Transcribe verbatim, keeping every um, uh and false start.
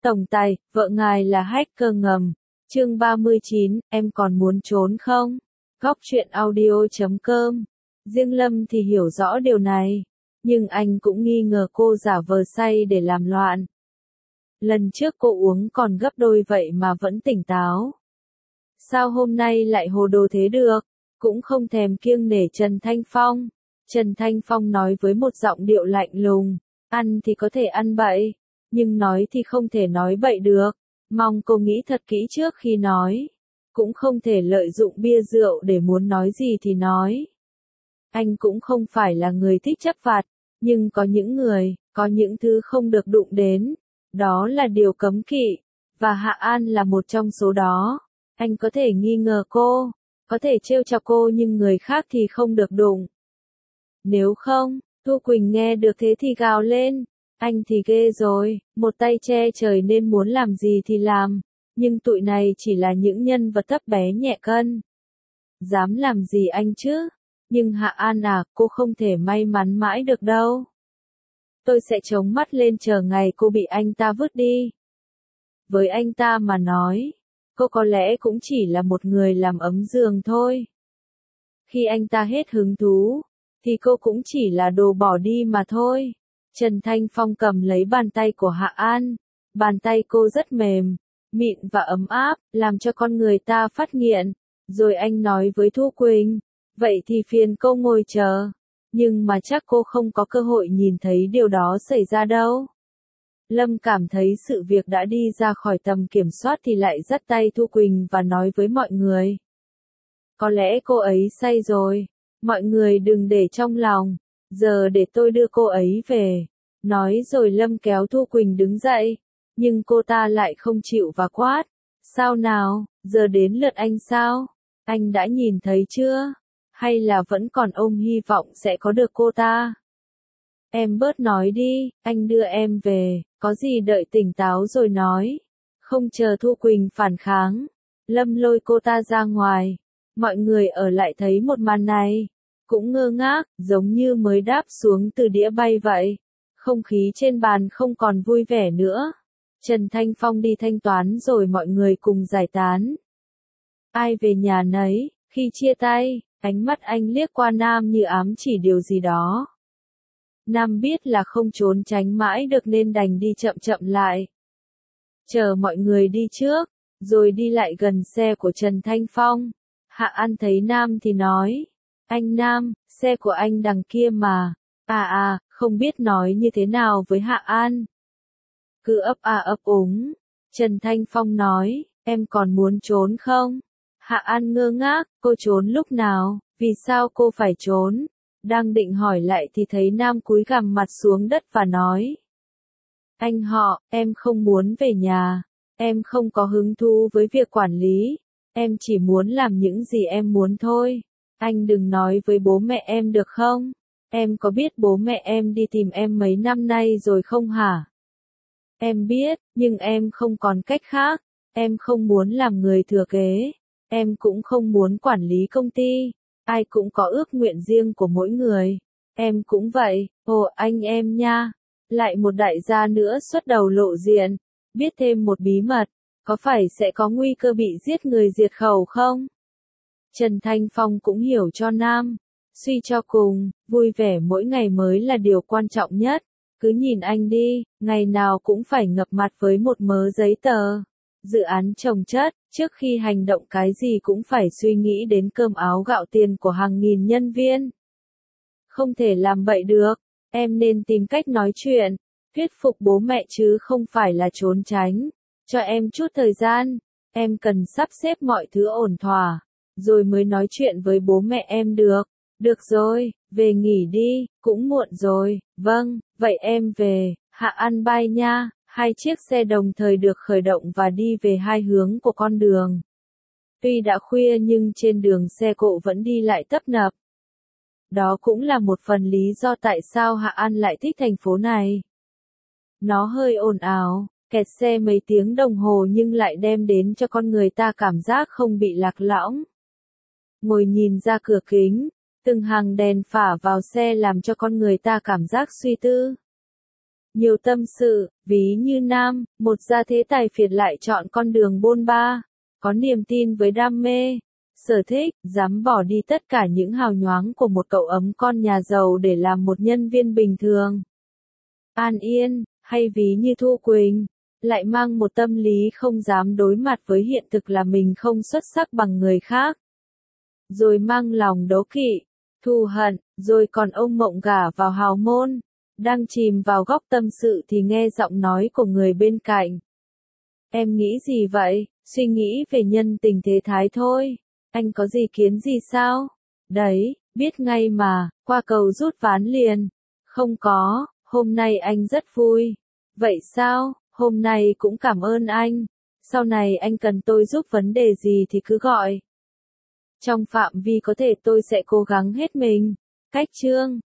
Tổng tài, vợ ngài là hacker ngầm. Chương ba mươi chín, em còn muốn trốn không? Góc truyện audio chấm com. Riêng Lâm thì hiểu rõ điều này, nhưng anh cũng nghi ngờ cô giả vờ say để làm loạn. Lần trước cô uống còn gấp đôi vậy mà vẫn tỉnh táo. Sao hôm nay lại hồ đồ thế được? Cũng không thèm kiêng nể Trần Thanh Phong. Trần Thanh Phong nói với một giọng điệu lạnh lùng, ăn thì có thể ăn bậy, nhưng nói thì không thể nói bậy được. Mong cô nghĩ thật kỹ trước khi nói. Cũng không thể lợi dụng bia rượu để muốn nói gì thì nói. Anh cũng không phải là người thích chấp vặt, nhưng có những người, có những thứ không được đụng đến. Đó là điều cấm kỵ, và Hạ An là một trong số đó. Anh có thể nghi ngờ cô, có thể trêu chọc cô nhưng người khác thì không được đụng. Nếu không, Thu Quỳnh nghe được thế thì gào lên. Anh thì ghê rồi, một tay che trời nên muốn làm gì thì làm, nhưng tụi này chỉ là những nhân vật thấp bé nhẹ cân. Dám làm gì anh chứ? Nhưng Hạ An à, cô không thể may mắn mãi được đâu. Tôi sẽ chống mắt lên chờ ngày cô bị anh ta vứt đi. Với anh ta mà nói, cô có lẽ cũng chỉ là một người làm ấm giường thôi. Khi anh ta hết hứng thú, thì cô cũng chỉ là đồ bỏ đi mà thôi. Trần Thanh Phong cầm lấy bàn tay của Hạ An. Bàn tay cô rất mềm, mịn và ấm áp, làm cho con người ta phát nghiện. Rồi anh nói với Thu Quỳnh, vậy thì phiền cô ngồi chờ. Nhưng mà chắc cô không có cơ hội nhìn thấy điều đó xảy ra đâu. Lâm cảm thấy sự việc đã đi ra khỏi tầm kiểm soát thì lại dắt tay Thu Quỳnh và nói với mọi người. Có lẽ cô ấy say rồi, mọi người đừng để trong lòng, giờ để tôi đưa cô ấy về. Nói rồi Lâm kéo Thu Quỳnh đứng dậy, nhưng cô ta lại không chịu và quát. Sao nào, giờ đến lượt anh sao? Anh đã nhìn thấy chưa? Hay là vẫn còn ôm hy vọng sẽ có được cô ta? Em bớt nói đi, anh đưa em về, có gì đợi tỉnh táo rồi nói. Không chờ Thu Quỳnh phản kháng, Lâm lôi cô ta ra ngoài. Mọi người ở lại thấy một màn này, cũng ngơ ngác, giống như mới đáp xuống từ đĩa bay vậy. Không khí trên bàn không còn vui vẻ nữa. Trần Thanh Phong đi thanh toán rồi mọi người cùng giải tán. Ai về nhà nấy, khi chia tay, ánh mắt anh liếc qua Nam như ám chỉ điều gì đó. Nam biết là không trốn tránh mãi được nên đành đi chậm chậm lại. Chờ mọi người đi trước, rồi đi lại gần xe của Trần Thanh Phong. Hạ An thấy Nam thì nói, anh Nam, xe của anh đằng kia mà. À à, không biết nói như thế nào với Hạ An. Cứ ấp à ấp úng. Trần Thanh Phong nói, em còn muốn trốn không? Hạ An ngơ ngác, cô trốn lúc nào, vì sao cô phải trốn? Đang định hỏi lại thì thấy Nam cúi gằm mặt xuống đất và nói. Anh họ, em không muốn về nhà, em không có hứng thú với việc quản lý, em chỉ muốn làm những gì em muốn thôi. Anh đừng nói với bố mẹ em được không? Em có biết bố mẹ em đi tìm em mấy năm nay rồi không hả? Em biết, nhưng em không còn cách khác. Em không muốn làm người thừa kế. Em cũng không muốn quản lý công ty. Ai cũng có ước nguyện riêng của mỗi người. Em cũng vậy. Ồ anh em nha. Lại một đại gia nữa xuất đầu lộ diện. Biết thêm một bí mật. Có phải sẽ có nguy cơ bị giết người diệt khẩu không? Trần Thanh Phong cũng hiểu cho Nam. Suy cho cùng, vui vẻ mỗi ngày mới là điều quan trọng nhất. Cứ nhìn anh đi, ngày nào cũng phải ngập mặt với một mớ giấy tờ. Dự án chồng chất, trước khi hành động cái gì cũng phải suy nghĩ đến cơm áo gạo tiền của hàng nghìn nhân viên. Không thể làm bậy được, em nên tìm cách nói chuyện, thuyết phục bố mẹ chứ không phải là trốn tránh. Cho em chút thời gian, em cần sắp xếp mọi thứ ổn thỏa, rồi mới nói chuyện với bố mẹ em được. Được rồi, về nghỉ đi, cũng muộn rồi. Vâng, vậy em về. Hạ An bye nha. Hai chiếc xe đồng thời được khởi động và đi về hai hướng của con đường. Tuy đã khuya nhưng trên đường xe cộ vẫn đi lại tấp nập. Đó cũng là một phần lý do tại sao Hạ An lại thích thành phố này. Nó hơi ồn ào, kẹt xe mấy tiếng đồng hồ nhưng lại đem đến cho con người ta cảm giác không bị lạc lõng. Ngồi nhìn ra cửa kính, từng hàng đèn phả vào xe làm cho con người ta cảm giác suy tư. nhiều tâm sự, ví như nam, một gia thế tài phiệt lại chọn con đường bôn ba, có niềm tin với đam mê, sở thích, dám bỏ đi tất cả những hào nhoáng của một cậu ấm con nhà giàu để làm một nhân viên bình thường. An Yên, hay ví như Thu Quỳnh, lại mang một tâm lý không dám đối mặt với hiện thực là mình không xuất sắc bằng người khác. Rồi mang lòng đố kỵ, thù hận, rồi còn ông Mộng gả vào hào môn, đang chìm vào góc tâm sự thì nghe giọng nói của người bên cạnh. Em nghĩ gì vậy? Suy nghĩ về nhân tình thế thái thôi. Anh có gì kiến gì sao? Đấy, biết ngay mà, qua cầu rút ván liền. Không có, hôm nay anh rất vui. Vậy sao? Hôm nay cũng cảm ơn anh. Sau này anh cần tôi giúp vấn đề gì thì cứ gọi. Trong phạm vi có thể tôi sẽ cố gắng hết mình. Cách chương